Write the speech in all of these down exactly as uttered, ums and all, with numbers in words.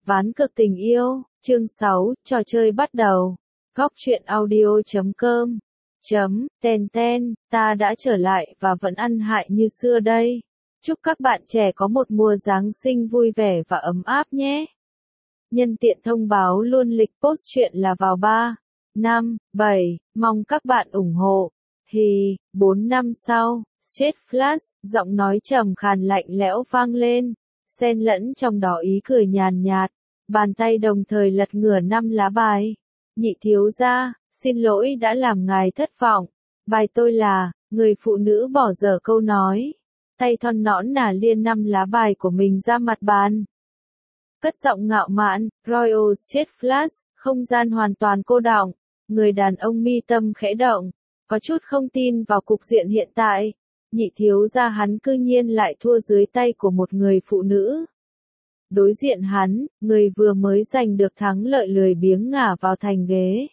Ván cược tình yêu, chương sáu, trò chơi bắt đầu. Góc truyện audio chấm com. Chấm, ten ten, ta đã trở lại và vẫn ăn hại như xưa đây. Chúc các bạn trẻ có một mùa Giáng sinh vui vẻ và ấm áp nhé. Nhân tiện thông báo luôn lịch post chuyện là vào ba, năm, bảy, mong các bạn ủng hộ. Hì, bốn năm sau, Straight Flash, giọng nói trầm khàn lạnh lẽo vang lên, xen lẫn trong đó ý cười nhàn nhạt, bàn tay đồng thời lật ngửa năm lá bài. Nhị thiếu gia, xin lỗi đã làm ngài thất vọng. Bài tôi là, người phụ nữ bỏ dở câu nói. Tay thon nõn nà liên năm lá bài của mình ra mặt bàn. Cất giọng ngạo mạn, Royal Straight Flash, không gian hoàn toàn cô đọng. Người đàn ông mi tâm khẽ động, có chút không tin vào cục diện hiện tại. Nhị thiếu gia hắn cư nhiên lại thua dưới tay của một người phụ nữ. Đối diện hắn, người vừa mới giành được thắng lợi lười biếng ngả vào thành ghế.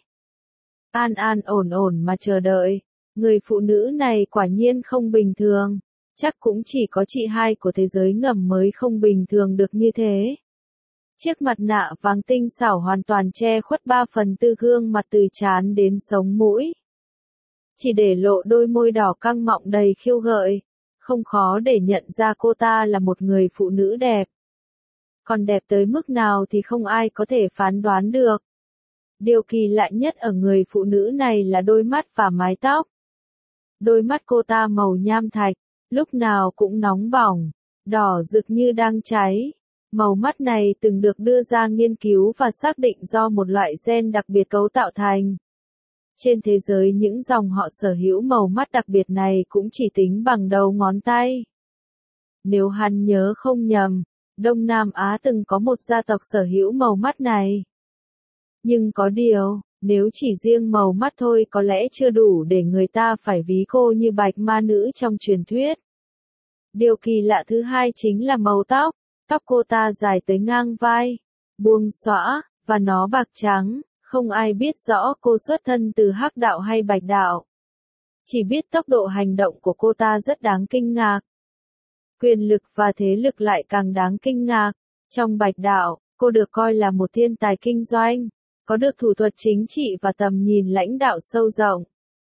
An an ổn ổn mà chờ đợi. Người phụ nữ này quả nhiên không bình thường. Chắc cũng chỉ có chị hai của thế giới ngầm mới không bình thường được như thế. Chiếc mặt nạ vàng tinh xảo hoàn toàn che khuất ba phần tư gương mặt từ trán đến sống mũi. Chỉ để lộ đôi môi đỏ căng mọng đầy khiêu gợi. Không khó để nhận ra cô ta là một người phụ nữ đẹp. Còn đẹp tới mức nào thì không ai có thể phán đoán được. Điều kỳ lạ nhất ở người phụ nữ này là đôi mắt và mái tóc. Đôi mắt cô ta màu nham thạch, lúc nào cũng nóng bỏng, đỏ rực như đang cháy. Màu mắt này từng được đưa ra nghiên cứu và xác định do một loại gen đặc biệt cấu tạo thành. Trên thế giới những dòng họ sở hữu màu mắt đặc biệt này cũng chỉ tính bằng đầu ngón tay. Nếu hắn nhớ không nhầm, Đông Nam Á từng có một gia tộc sở hữu màu mắt này. Nhưng có điều, nếu chỉ riêng màu mắt thôi có lẽ chưa đủ để người ta phải ví cô như bạch ma nữ trong truyền thuyết. Điều kỳ lạ thứ hai chính là màu tóc. Tóc cô ta dài tới ngang vai, buông xõa, và nó bạc trắng, không ai biết rõ cô xuất thân từ hắc đạo hay bạch đạo. Chỉ biết tốc độ hành động của cô ta rất đáng kinh ngạc. Quyền lực và thế lực lại càng đáng kinh ngạc. Trong bạch đạo, cô được coi là một thiên tài kinh doanh, có được thủ thuật chính trị và tầm nhìn lãnh đạo sâu rộng.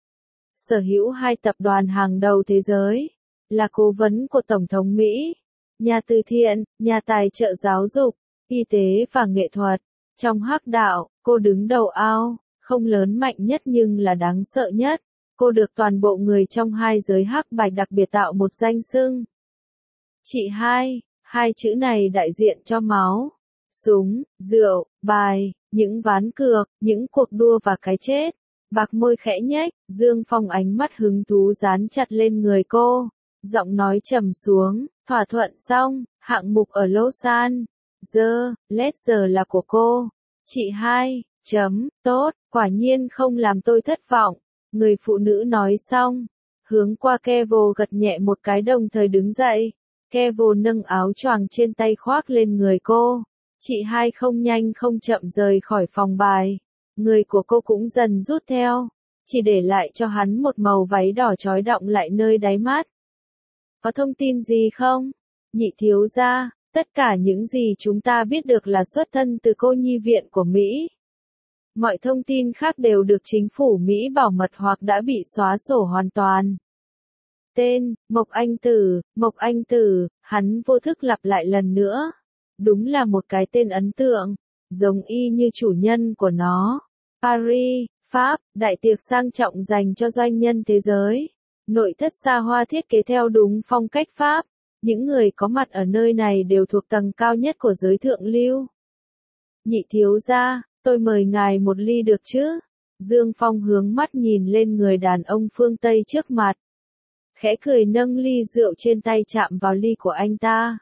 Sở hữu hai tập đoàn hàng đầu thế giới, là cố vấn của Tổng thống Mỹ, nhà từ thiện, nhà tài trợ giáo dục, y tế và nghệ thuật. Trong hắc đạo, cô đứng đầu ao, không lớn mạnh nhất nhưng là đáng sợ nhất. Cô được toàn bộ người trong hai giới hắc bạch đặc biệt tạo một danh xưng. Chị hai, hai chữ này đại diện cho máu, súng, rượu, bài, những ván cược, những cuộc đua và cái chết. Bạc môi khẽ nhếch, Dương Phong ánh mắt hứng thú dán chặt lên người cô, giọng nói trầm xuống, thỏa thuận xong, hạng mục ở Lausanne, giờ, lết giờ là của cô. Chị hai, chấm, tốt, quả nhiên không làm tôi thất vọng. Người phụ nữ nói xong, hướng qua Kevo gật nhẹ một cái đồng thời đứng dậy. Kevo nâng áo choàng trên tay khoác lên người cô. Chị hai không nhanh không chậm rời khỏi phòng bài. Người của cô cũng dần rút theo, chỉ để lại cho hắn một màu váy đỏ chói đọng lại nơi đáy mắt. Có thông tin gì không? Nhị thiếu gia, tất cả những gì chúng ta biết được là xuất thân từ cô nhi viện của Mỹ. Mọi thông tin khác đều được chính phủ Mỹ bảo mật hoặc đã bị xóa sổ hoàn toàn. Tên, Mộc Anh Tử, Mộc Anh Tử, hắn vô thức lặp lại lần nữa. Đúng là một cái tên ấn tượng, giống y như chủ nhân của nó. Paris, Pháp, đại tiệc sang trọng dành cho doanh nhân thế giới. Nội thất xa hoa thiết kế theo đúng phong cách Pháp. Những người có mặt ở nơi này đều thuộc tầng cao nhất của giới thượng lưu. Nhị thiếu gia, tôi mời ngài một ly được chứ? Dương Phong hướng mắt nhìn lên người đàn ông phương Tây trước mặt. Khẽ cười nâng ly rượu trên tay chạm vào ly của anh ta.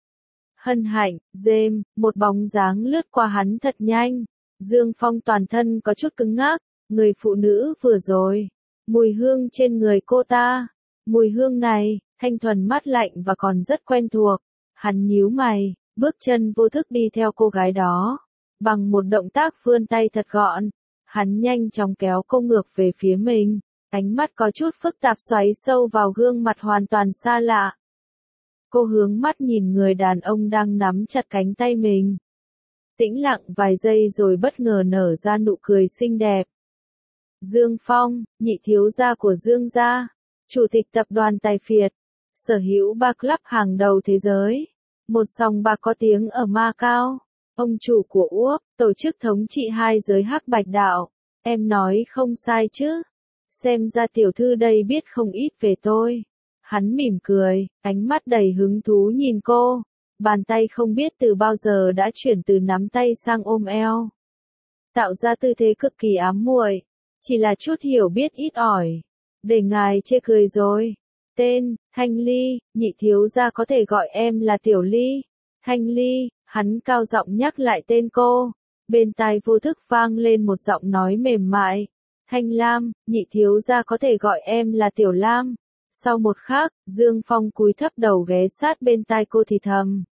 Hân hạnh, James, một bóng dáng lướt qua hắn thật nhanh. Dương Phong toàn thân có chút cứng ngắc, người phụ nữ vừa rồi. Mùi hương trên người cô ta. Mùi hương này, thanh thuần mát lạnh và còn rất quen thuộc. Hắn nhíu mày, bước chân vô thức đi theo cô gái đó. Bằng một động tác vươn tay thật gọn, hắn nhanh chóng kéo cô ngược về phía mình. Ánh mắt có chút phức tạp xoáy sâu vào gương mặt hoàn toàn xa lạ. Cô hướng mắt nhìn người đàn ông đang nắm chặt cánh tay mình. Tĩnh lặng vài giây rồi bất ngờ nở ra nụ cười xinh đẹp. Dương Phong, nhị thiếu gia của Dương gia, chủ tịch tập đoàn Tài Phiệt, sở hữu ba club hàng đầu thế giới, một sòng bạc có tiếng ở Macau, ông chủ của Úc, tổ chức thống trị hai giới hắc bạch đạo. Em nói không sai chứ? Xem ra tiểu thư đây biết không ít về tôi. Hắn mỉm cười, ánh mắt đầy hứng thú nhìn cô. Bàn tay không biết từ bao giờ đã chuyển từ nắm tay sang ôm eo. Tạo ra tư thế cực kỳ ám muội. Chỉ là chút hiểu biết ít ỏi. Để ngài chê cười rồi. Tên, Thanh Ly, nhị thiếu gia có thể gọi em là Tiểu Ly. Thanh Ly, hắn cao giọng nhắc lại tên cô. Bên tai vô thức vang lên một giọng nói mềm mại. Thanh Lam, nhị thiếu gia có thể gọi em là Tiểu Lam. Sau một khắc, Dương Phong cúi thấp đầu ghé sát bên tai cô thì thầm.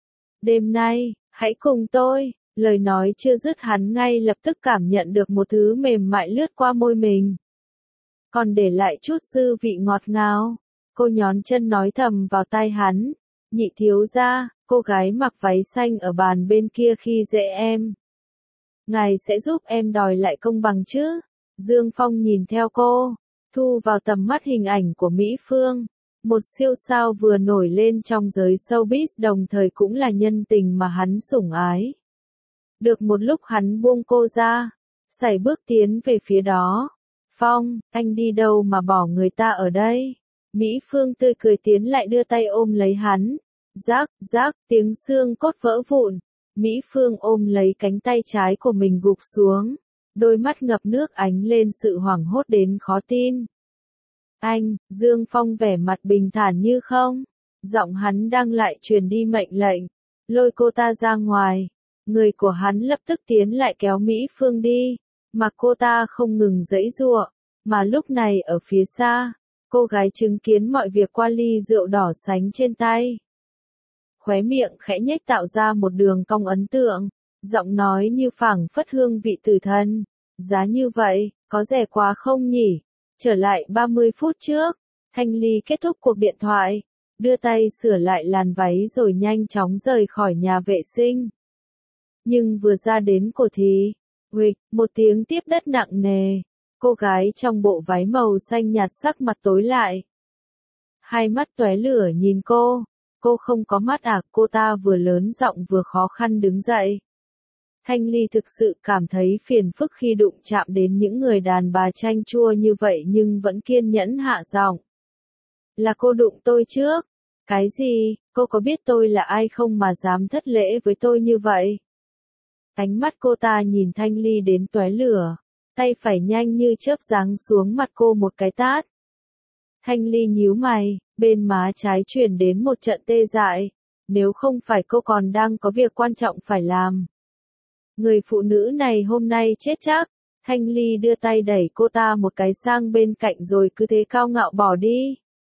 Đêm nay, hãy cùng tôi. Lời nói chưa dứt hắn ngay lập tức cảm nhận được một thứ mềm mại lướt qua môi mình. Còn để lại chút dư vị ngọt ngào. Cô nhón chân nói thầm vào tai hắn. Nhị thiếu gia, cô gái mặc váy xanh ở bàn bên kia khi dễ em. Ngài sẽ giúp em đòi lại công bằng chứ? Dương Phong nhìn theo cô, thu vào tầm mắt hình ảnh của Mỹ Phương. Một siêu sao vừa nổi lên trong giới showbiz đồng thời cũng là nhân tình mà hắn sủng ái. Được một lúc hắn buông cô ra, sải bước tiến về phía đó. Phong, anh đi đâu mà bỏ người ta ở đây? Mỹ Phương tươi cười tiến lại đưa tay ôm lấy hắn. Rác, rác, tiếng xương cốt vỡ vụn. Mỹ Phương ôm lấy cánh tay trái của mình gục xuống. Đôi mắt ngập nước ánh lên sự hoảng hốt đến khó tin. Anh, Dương Phong vẻ mặt bình thản như không. Giọng hắn đang lại truyền đi mệnh lệnh. Lôi cô ta ra ngoài. Người của hắn lập tức tiến lại kéo Mỹ Phương đi. Mà cô ta không ngừng giãy giụa. Mà lúc này ở phía xa, cô gái chứng kiến mọi việc qua ly rượu đỏ sánh trên tay. Khóe miệng khẽ nhếch tạo ra một đường cong ấn tượng. Giọng nói như phảng phất hương vị tử thần. Giá như vậy, có rẻ quá không nhỉ? Trở lại ba mươi phút trước, Thanh Ly kết thúc cuộc điện thoại, đưa tay sửa lại làn váy rồi nhanh chóng rời khỏi nhà vệ sinh. Nhưng vừa ra đến cổ thì, huỵch, một tiếng tiếp đất nặng nề. Cô gái trong bộ váy màu xanh nhạt sắc mặt tối lại. Hai mắt tóe lửa nhìn cô. Cô không có mắt à? Cô ta vừa lớn giọng vừa khó khăn đứng dậy. Thanh Ly thực sự cảm thấy phiền phức khi đụng chạm đến những người đàn bà chanh chua như vậy nhưng vẫn kiên nhẫn hạ giọng. Là cô đụng tôi trước. Cái gì? Cô có biết tôi là ai không mà dám thất lễ với tôi như vậy? Ánh mắt cô ta nhìn Thanh Ly đến tóe lửa. Tay phải nhanh như chớp giáng xuống mặt cô một cái tát. Thanh Ly nhíu mày, bên má trái truyền đến một trận tê dại. Nếu không phải cô còn đang có việc quan trọng phải làm. Người phụ nữ này hôm nay chết chắc. Thanh Ly đưa tay đẩy cô ta một cái sang bên cạnh rồi cứ thế cao ngạo bỏ đi.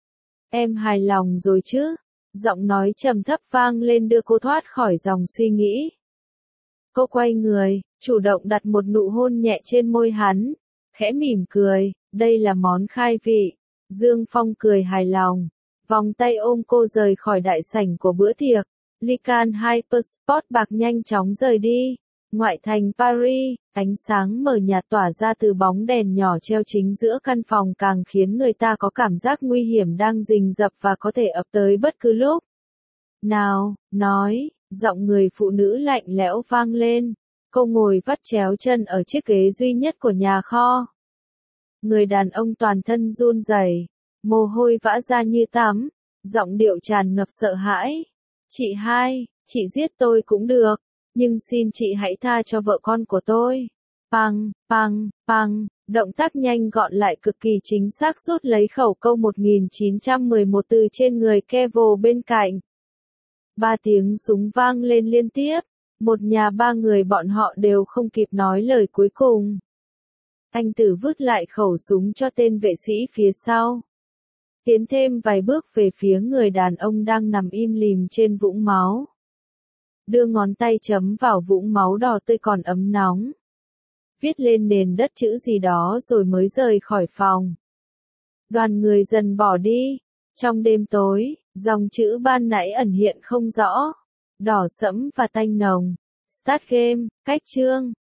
Em hài lòng rồi chứ? Giọng nói trầm thấp vang lên đưa cô thoát khỏi dòng suy nghĩ. Cô quay người, chủ động đặt một nụ hôn nhẹ trên môi hắn. Khẽ mỉm cười, đây là món khai vị. Dương Phong cười hài lòng. Vòng tay ôm cô rời khỏi đại sảnh của bữa tiệc. Lycan Hypersport bạc nhanh chóng rời đi. Ngoại thành Paris, ánh sáng mờ nhạt tỏa ra từ bóng đèn nhỏ treo chính giữa căn phòng càng khiến người ta có cảm giác nguy hiểm đang rình rập và có thể ập tới bất cứ lúc. Nào, nói, giọng người phụ nữ lạnh lẽo vang lên. Cô ngồi vắt chéo chân ở chiếc ghế duy nhất của nhà kho. Người đàn ông toàn thân run rẩy, mồ hôi vã ra như tắm, giọng điệu tràn ngập sợ hãi. Chị hai, chị giết tôi cũng được. Nhưng xin chị hãy tha cho vợ con của tôi. Păng, păng, păng, động tác nhanh gọn lại cực kỳ chính xác rút lấy khẩu câu một nghìn chín trăm mười một từ trên người Kevo bên cạnh. Ba tiếng súng vang lên liên tiếp, một nhà ba người bọn họ đều không kịp nói lời cuối cùng. Anh Tử vứt lại khẩu súng cho tên vệ sĩ phía sau. Tiến thêm vài bước về phía người đàn ông đang nằm im lìm trên vũng máu. Đưa ngón tay chấm vào vũng máu đỏ tươi còn ấm nóng. Viết lên nền đất chữ gì đó rồi mới rời khỏi phòng. Đoàn người dần bỏ đi. Trong đêm tối, dòng chữ ban nãy ẩn hiện không rõ. Đỏ sẫm và tanh nồng. Start game, cách chương.